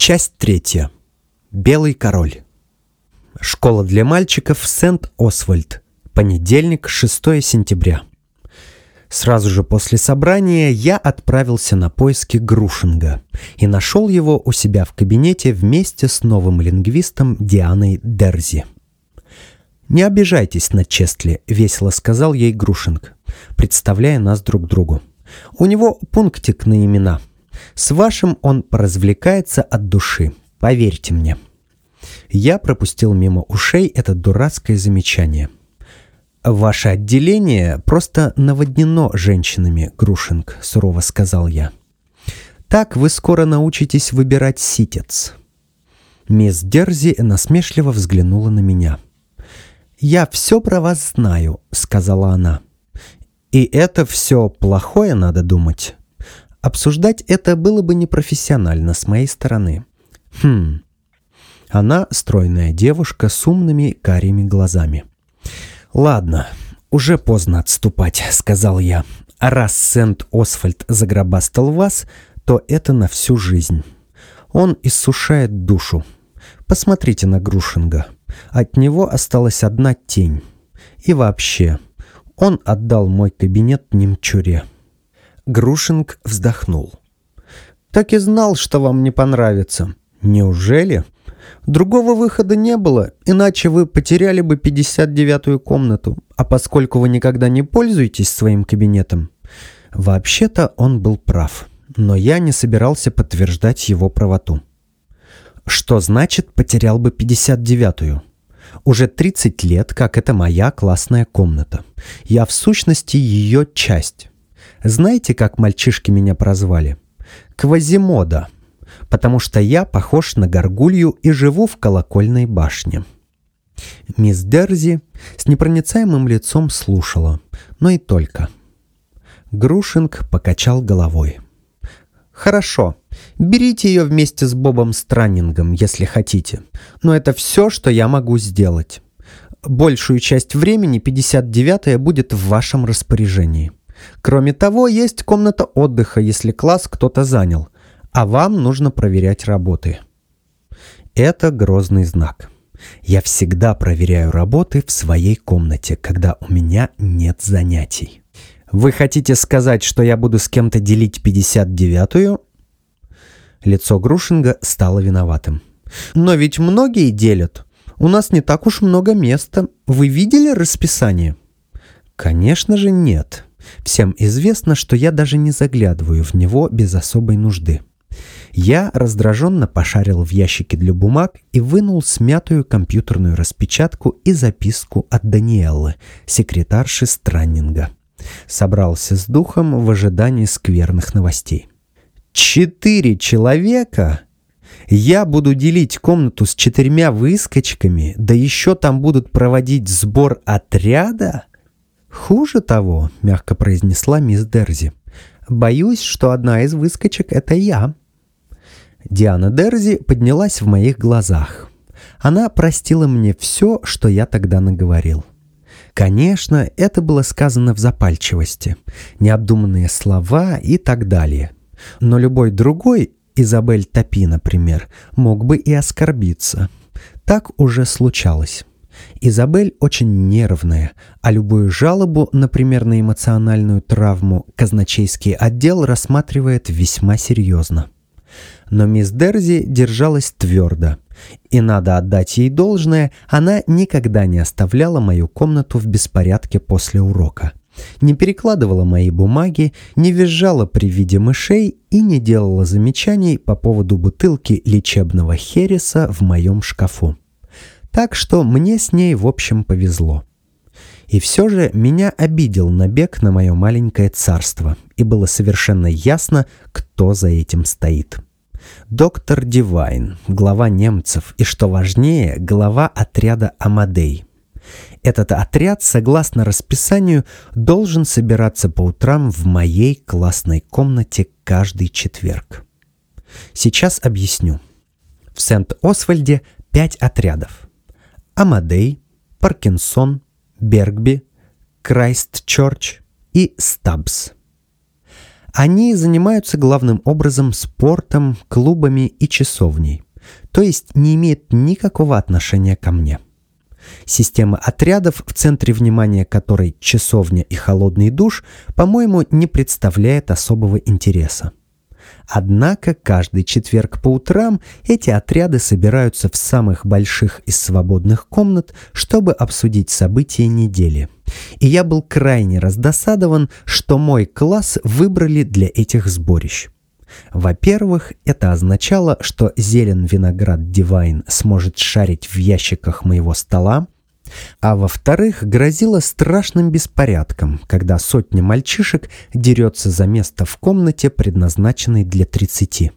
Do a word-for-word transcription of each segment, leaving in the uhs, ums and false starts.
Часть третья. Белый король. Школа для мальчиков Сент-Освальд. Понедельник, шестое сентября. Сразу же после собрания я отправился на поиски Грушинга и нашел его у себя в кабинете вместе с новым лингвистом Дианой Дерзи. «Не обижайтесь на Честли», — весело сказал ей Грушинг, представляя нас друг другу. «У него пунктик на имена. С вашим он поразвлекается от души, поверьте мне». Я пропустил мимо ушей это дурацкое замечание. «Ваше отделение просто наводнено женщинами, Грушинг», — сурово сказал я. «Так вы скоро научитесь выбирать ситец». Мисс Дерзи насмешливо взглянула на меня. «Я все про вас знаю», — сказала она. «И это все плохое, надо думать. Обсуждать это было бы непрофессионально с моей стороны». «Хм». Она стройная девушка с умными карими глазами. «Ладно, уже поздно отступать», — сказал я. «А раз Сент-Освальд загробастал вас, то это на всю жизнь. Он иссушает душу. Посмотрите на Грушинга. От него осталась одна тень. И вообще, он отдал мой кабинет немчуре». Грушинг вздохнул. «Так и знал, что вам не понравится». «Неужели? Другого выхода не было, иначе вы потеряли бы пятьдесят девятую комнату. А поскольку вы никогда не пользуетесь своим кабинетом...» Вообще-то он был прав, но я не собирался подтверждать его правоту. «Что значит потерял бы пятьдесят девятую? Уже тридцать лет, как это моя классная комната. Я в сущности ее часть. Знаете, как мальчишки меня прозвали? Квазимода. Потому что я похож на горгулью и живу в колокольной башне». Мисс Дерзи с непроницаемым лицом слушала, но и только. Грушинг покачал головой. «Хорошо, берите ее вместе с Бобом Страннингом, если хотите, но это все, что я могу сделать. Большую часть времени пятьдесят девятая будет в вашем распоряжении. Кроме того, есть комната отдыха, если класс кто-то занял, а вам нужно проверять работы». Это грозный знак. Я всегда проверяю работы в своей комнате, когда у меня нет занятий. «Вы хотите сказать, что я буду с кем-то делить пятьдесят девятую?» Лицо Грушинга стало виноватым. «Но ведь многие делят. У нас не так уж много места. Вы видели расписание?» «Конечно же нет. Всем известно, что я даже не заглядываю в него без особой нужды». Я раздраженно пошарил в ящике для бумаг и вынул смятую компьютерную распечатку и записку от Даниэллы, секретарши Страннинга. Собрался с духом в ожидании скверных новостей. «Четыре человека? Я буду делить комнату с четырьмя выскочками, да еще там будут проводить сбор отряда?» «Хуже того», — мягко произнесла мисс Дерзи, — «боюсь, что одна из выскочек — это я». Диана Дерзи поднялась в моих глазах. Она простила мне все, что я тогда наговорил. Конечно, это было сказано в запальчивости, необдуманные слова и так далее. Но любой другой, Изабель Топи, например, мог бы и оскорбиться. Так уже случалось. Изабель очень нервная, а любую жалобу, например, на эмоциональную травму, казначейский отдел рассматривает весьма серьезно. Но мисс Дерзи держалась твердо, и надо отдать ей должное, она никогда не оставляла мою комнату в беспорядке после урока, не перекладывала мои бумаги, не визжала при виде мышей и не делала замечаний по поводу бутылки лечебного хереса в моем шкафу. Так что мне с ней, в общем, повезло. И все же меня обидел набег на мое маленькое царство, и было совершенно ясно, кто за этим стоит. Доктор Дивайн, глава немцев, и, что важнее, глава отряда Амадей. Этот отряд, согласно расписанию, должен собираться по утрам в моей классной комнате каждый четверг. Сейчас объясню. В Сент-Освальде пять отрядов. Амадей, Паркинсон, Бергби, Крайстчерч и Стабс. Они занимаются главным образом спортом, клубами и часовней, то есть не имеют никакого отношения ко мне. Система отрядов, в центре внимания которой часовня и холодный душ, по-моему, не представляет особого интереса. Однако каждый четверг по утрам эти отряды собираются в самых больших из свободных комнат, чтобы обсудить события недели. И я был крайне раздосадован, что мой класс выбрали для этих сборищ. Во-первых, это означало, что Зелен Виноград Дивайн сможет шарить в ящиках моего стола, а во-вторых, грозило страшным беспорядком, когда сотня мальчишек дерется за место в комнате, предназначенной для тридцати.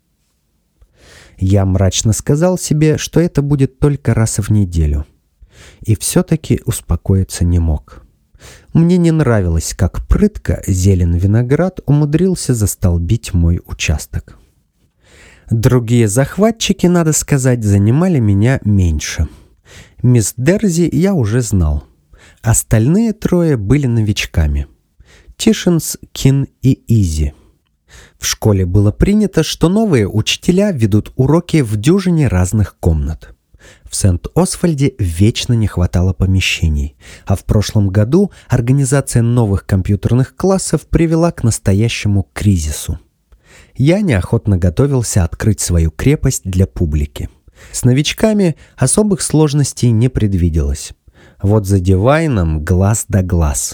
Я мрачно сказал себе, что это будет только раз в неделю. И все-таки успокоиться не мог. Мне не нравилось, как прытко Зелен Виноград умудрился застолбить мой участок. Другие захватчики, надо сказать, занимали меня меньше. Мисс Дерзи я уже знал. Остальные трое были новичками. Тишинс, Кин и Изи. В школе было принято, что новые учителя ведут уроки в дюжине разных комнат. В Сент-Освальде вечно не хватало помещений, а в прошлом году организация новых компьютерных классов привела к настоящему кризису. Я неохотно готовился открыть свою крепость для публики. С новичками особых сложностей не предвиделось. Вот за Дивайном глаз да глаз.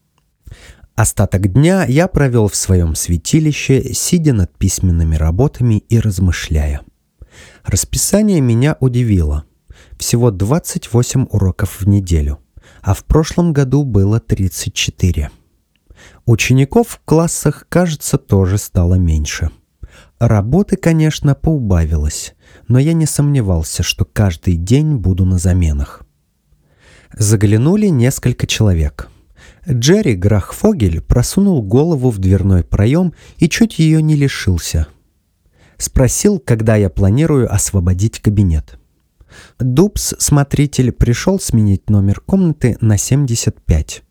Остаток дня я провел в своем святилище, сидя над письменными работами и размышляя. Расписание меня удивило. Всего двадцать восемь уроков в неделю, а в прошлом году было тридцать четыре. Учеников в классах, кажется, тоже стало меньше. Работы, конечно, поубавилось, но я не сомневался, что каждый день буду на заменах. Заглянули несколько человек. Джерри Грахфогель просунул голову в дверной проем и чуть ее не лишился. Спросил, когда я планирую освободить кабинет. Дубс, смотритель, пришел сменить номер комнаты на семьдесят пять.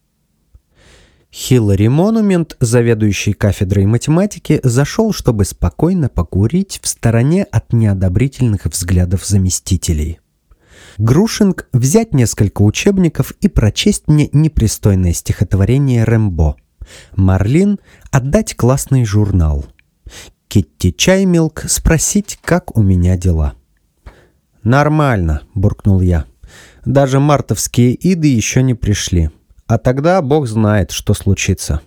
Хиллари Монумент, заведующий кафедрой математики, зашел, чтобы спокойно покурить в стороне от неодобрительных взглядов заместителей. Грушинг взять несколько учебников и прочесть мне непристойное стихотворение Рэмбо. Марлин отдать классный журнал. Китти Чаймилк спросить, как у меня дела. «Нормально», — буркнул я. «Даже мартовские иды еще не пришли. А тогда бог знает, что случится».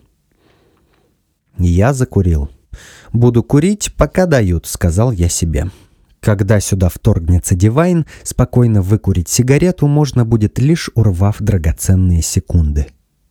Я закурил. «Буду курить, пока дают», — сказал я себе. Когда сюда вторгнется Дивайн, спокойно выкурить сигарету можно будет, лишь урвав драгоценные секунды.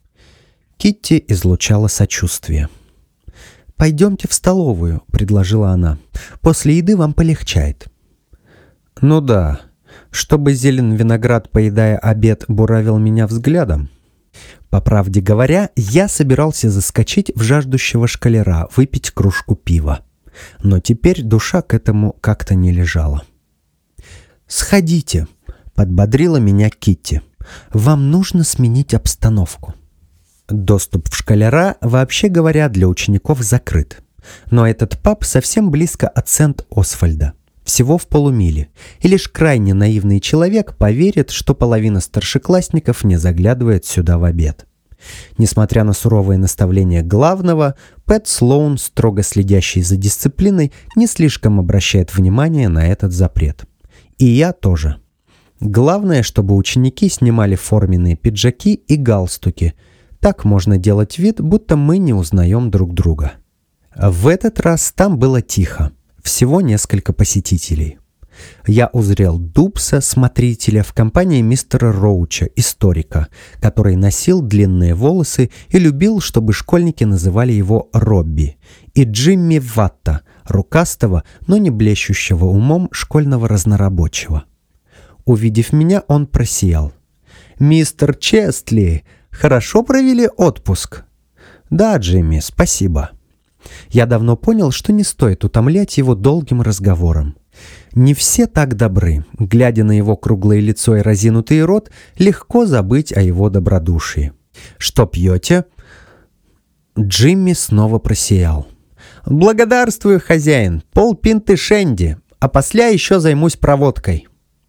Китти излучала сочувствие. «Пойдемте в столовую», — предложила она. «После еды вам полегчает». «Ну да, чтобы Зелен Виноград, поедая обед, буравил меня взглядом». По правде говоря, я собирался заскочить в жаждущего школяра, выпить кружку пива. Но теперь душа к этому как-то не лежала. «Сходите», — подбодрила меня Китти. «Вам нужно сменить обстановку». Доступ в школяра, вообще говоря, для учеников закрыт. Но этот паб совсем близко от Сент-Освальда. Всего в полумиле, и лишь крайне наивный человек поверит, что половина старшеклассников не заглядывает сюда в обед. Несмотря на суровые наставления главного, Пэт Слоун, строго следящий за дисциплиной, не слишком обращает внимание на этот запрет. И я тоже. Главное, чтобы ученики снимали форменные пиджаки и галстуки. Так можно делать вид, будто мы не узнаем друг друга. В этот раз там было тихо. Всего несколько посетителей. Я узрел Дубса, смотрителя, в компании мистера Роуча, историка, который носил длинные волосы и любил, чтобы школьники называли его Робби, и Джимми Ватта, рукастого, но не блещущего умом школьного разнорабочего. Увидев меня, он просиял. «Мистер Честли, хорошо провели отпуск?» «Да, Джимми, спасибо». Я давно понял, что не стоит утомлять его долгим разговором. Не все так добры. Глядя на его круглое лицо и разинутый рот, легко забыть о его добродушии. «Что пьете?» Джимми снова просиял. «Благодарствую, хозяин, полпинты шенди, а после еще займусь проводкой».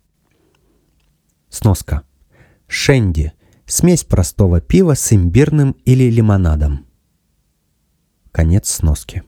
Сноска. Шенди – смесь простого пива с имбирным или лимонадом. Конец сноски.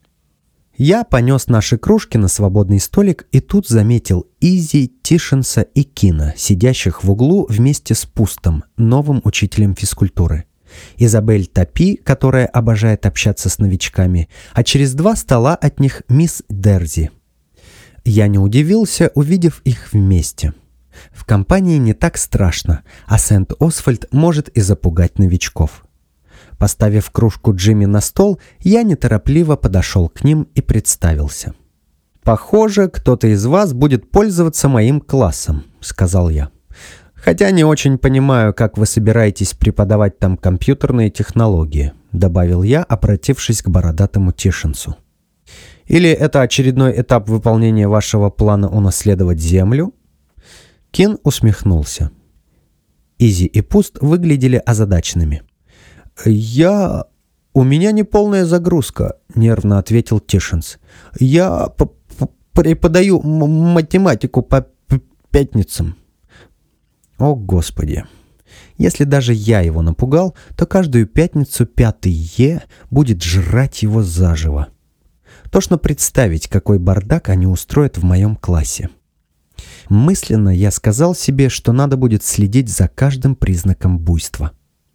Я понес наши кружки на свободный столик и тут заметил Изи, Тишенса и Кина, сидящих в углу вместе с Пустом, новым учителем физкультуры. Изабель Тапи, которая обожает общаться с новичками, а через два стола от них мисс Дерзи. Я не удивился, увидев их вместе. В компании не так страшно, а Сент-Освальд может и запугать новичков. Поставив кружку Джимми на стол, я неторопливо подошел к ним и представился. «Похоже, кто-то из вас будет пользоваться моим классом», — сказал я. «Хотя не очень понимаю, как вы собираетесь преподавать там компьютерные технологии», — добавил я, обратившись к бородатому Тишенсу. «Или это очередной этап выполнения вашего плана унаследовать Землю?» Кин усмехнулся. Изи и Пуст выглядели озадаченными. «Я... У меня неполная загрузка», — нервно ответил Тишенс. «Я преподаю математику по пятницам». О, Господи! Если даже я его напугал, то каждую пятницу пятый Е будет жрать его заживо. Тошно представить, какой бардак они устроят в моем классе. Мысленно я сказал себе, что надо будет следить за каждым признаком буйства.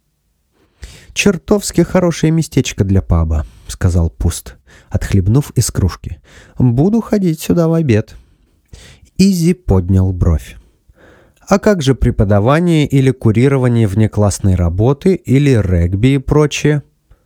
«Чертовски хорошее местечко для паба», — сказал Пуст, отхлебнув из кружки. «Буду ходить сюда в обед». Изи поднял бровь. «А как же преподавание или курирование внеклассной работы, или регби и прочее?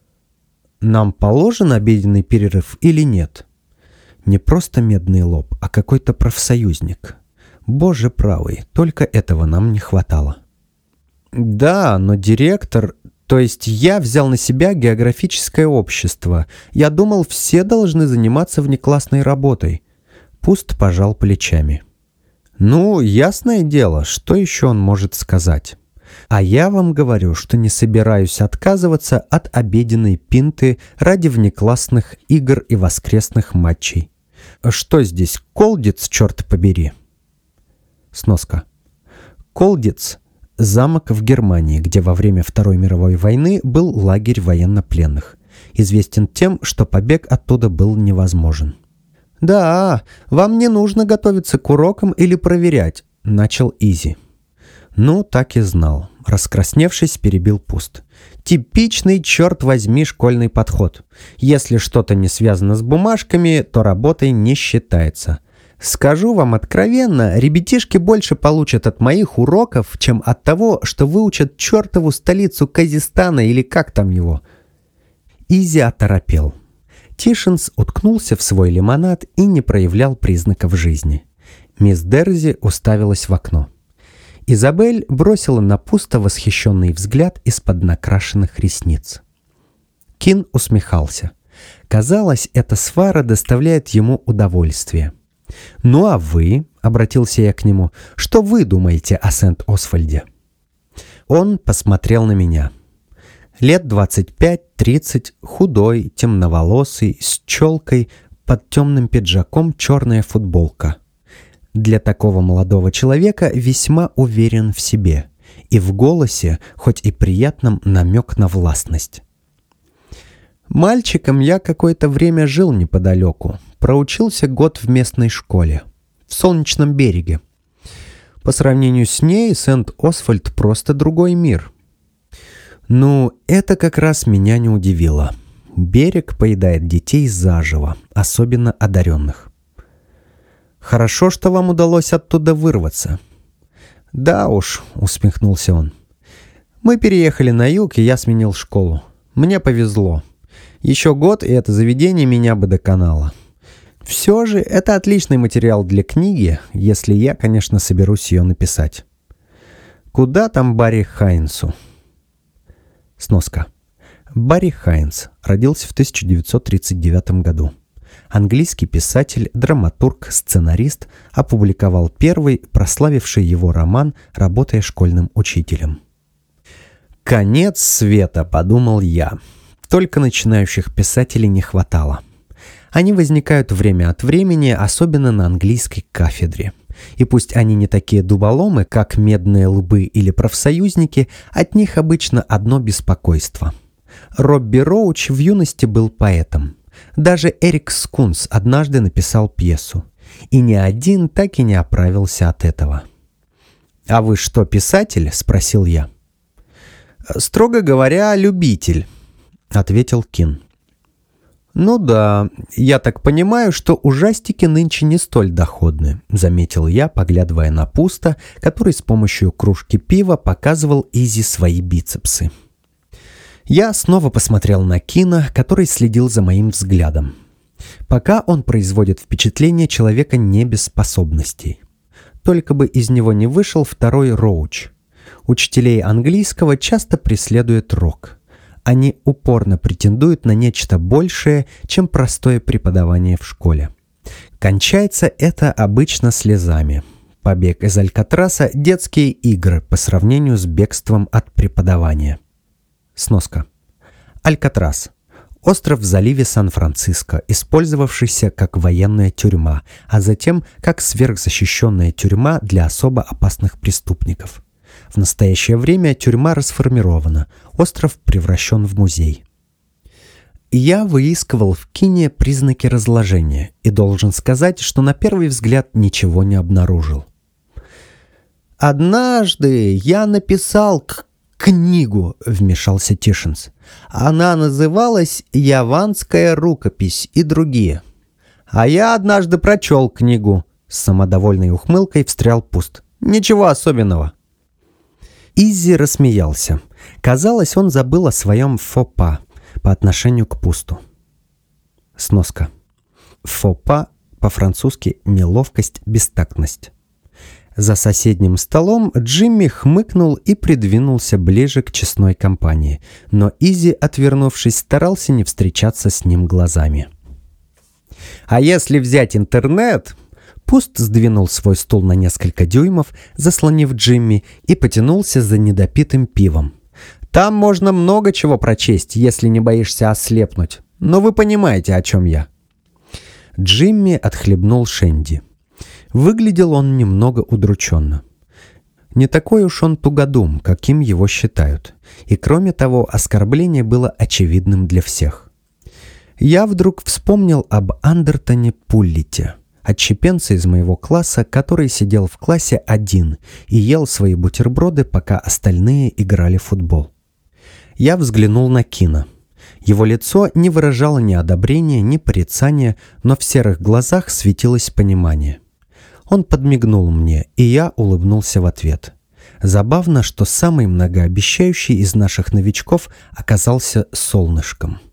Нам положен обеденный перерыв или нет?» Не просто медный лоб, а какой-то профсоюзник. Боже правый, только этого нам не хватало. «Да, но директор... То есть я взял на себя географическое общество. Я думал, все должны заниматься внеклассной работой». Пуст пожал плечами. «Ну, ясное дело, что еще он может сказать? А я вам говорю, что не собираюсь отказываться от обеденной пинты ради внеклассных игр и воскресных матчей. Что здесь, Колдиц, черт побери?» Сноска. Колдиц – замок в Германии, где во время Второй мировой войны был лагерь военнопленных. Известен тем, что побег оттуда был невозможен. «Да, вам не нужно готовиться к урокам или проверять», — начал Изи. «Ну, так и знал». Раскрасневшись, перебил Пуст. «Типичный, черт возьми, школьный подход. Если что-то не связано с бумажками, то работой не считается. Скажу вам откровенно, ребятишки больше получат от моих уроков, чем от того, что выучат чертову столицу Казистана или как там его». Изи оторопел. Тишенс уткнулся в свой лимонад и не проявлял признаков жизни. Мисс Дерзи уставилась в окно. Изабель бросила на Пусто восхищенный взгляд из-под накрашенных ресниц. Кин усмехался. Казалось, эта свара доставляет ему удовольствие. «Ну а вы, — обратился я к нему, — что вы думаете о Сент-Освальде?» Он посмотрел на меня. Лет двадцать пять-тридцать, худой, темноволосый, с челкой, под темным пиджаком черная футболка. Для такого молодого человека весьма уверен в себе, и в голосе, хоть и приятном, намек на властность. Мальчиком я какое-то время жил неподалеку, проучился год в местной школе, в Солнечном береге. По сравнению с ней, Сент-Освальд просто другой мир. Ну, это как раз меня не удивило. Берег поедает детей заживо, особенно одаренных. Хорошо, что вам удалось оттуда вырваться. Да уж, усмехнулся он. Мы переехали на юг, и я сменил школу. Мне повезло. Еще год, и это заведение меня бы доконало. Все же, это отличный материал для книги, если я, конечно, соберусь ее написать. Куда там Барри Хайнсу? Сноска. Барри Хайнс родился в тысяча девятьсот тридцать девятом году. Английский писатель, драматург, сценарист, опубликовал первый, прославивший его роман, работая школьным учителем. «Конец света», — подумал я. Только начинающих писателей не хватало. Они возникают время от времени, особенно на английской кафедре. И пусть они не такие дуболомы, как медные лбы или профсоюзники, от них обычно одно беспокойство. Робби Роуч в юности был поэтом. Даже Эрик Скунс однажды написал пьесу. И ни один так и не оправился от этого. «А вы что, писатель?» – спросил я. «Строго говоря, любитель», — ответил Кин. «Ну да, я так понимаю, что ужастики нынче не столь доходны», — заметил я, поглядывая на Пуста, который с помощью кружки пива показывал Изи свои бицепсы. Я снова посмотрел на Кина, который следил за моим взглядом. Пока он производит впечатление человека не без способностей. Только бы из него не вышел второй Роуч. Учителей английского часто преследует рок. Они упорно претендуют на нечто большее, чем простое преподавание в школе. Кончается это обычно слезами. Побег из Алькатраса – детские игры по сравнению с бегством от преподавания. Сноска. Алькатрас. Остров в заливе Сан-Франциско, использовавшийся как военная тюрьма, а затем как сверхзащищенная тюрьма для особо опасных преступников. В настоящее время тюрьма расформирована, остров превращен в музей. Я выискивал в Кине признаки разложения и должен сказать, что на первый взгляд ничего не обнаружил. «Однажды я написал к книгу», — вмешался Тишинс. «Она называлась «Яванская рукопись» и другие». «А я однажды прочел книгу», — с самодовольной ухмылкой встрял Пуст. «Ничего особенного». Иззи рассмеялся. Казалось, он забыл о своем фопа по отношению к Пусту. Сноска. Фопа по-французски неловкость, бестактность. За соседним столом Джимми хмыкнул и придвинулся ближе к честной компании, но Иззи, отвернувшись, старался не встречаться с ним глазами. «А если взять интернет...» Пуст сдвинул свой стул на несколько дюймов, заслонив Джимми, и потянулся за недопитым пивом. «Там можно много чего прочесть, если не боишься ослепнуть. Но вы понимаете, о чем я». Джимми отхлебнул шенди. Выглядел он немного удрученно. Не такой уж он тугодум, каким его считают. И кроме того, оскорбление было очевидным для всех. Я вдруг вспомнил об Андертоне Пуллите, отщепенце из моего класса, который сидел в классе один и ел свои бутерброды, пока остальные играли в футбол. Я взглянул на Кина. Его лицо не выражало ни одобрения, ни порицания, но в серых глазах светилось понимание. Он подмигнул мне, и я улыбнулся в ответ. Забавно, что самый многообещающий из наших новичков оказался солнышком.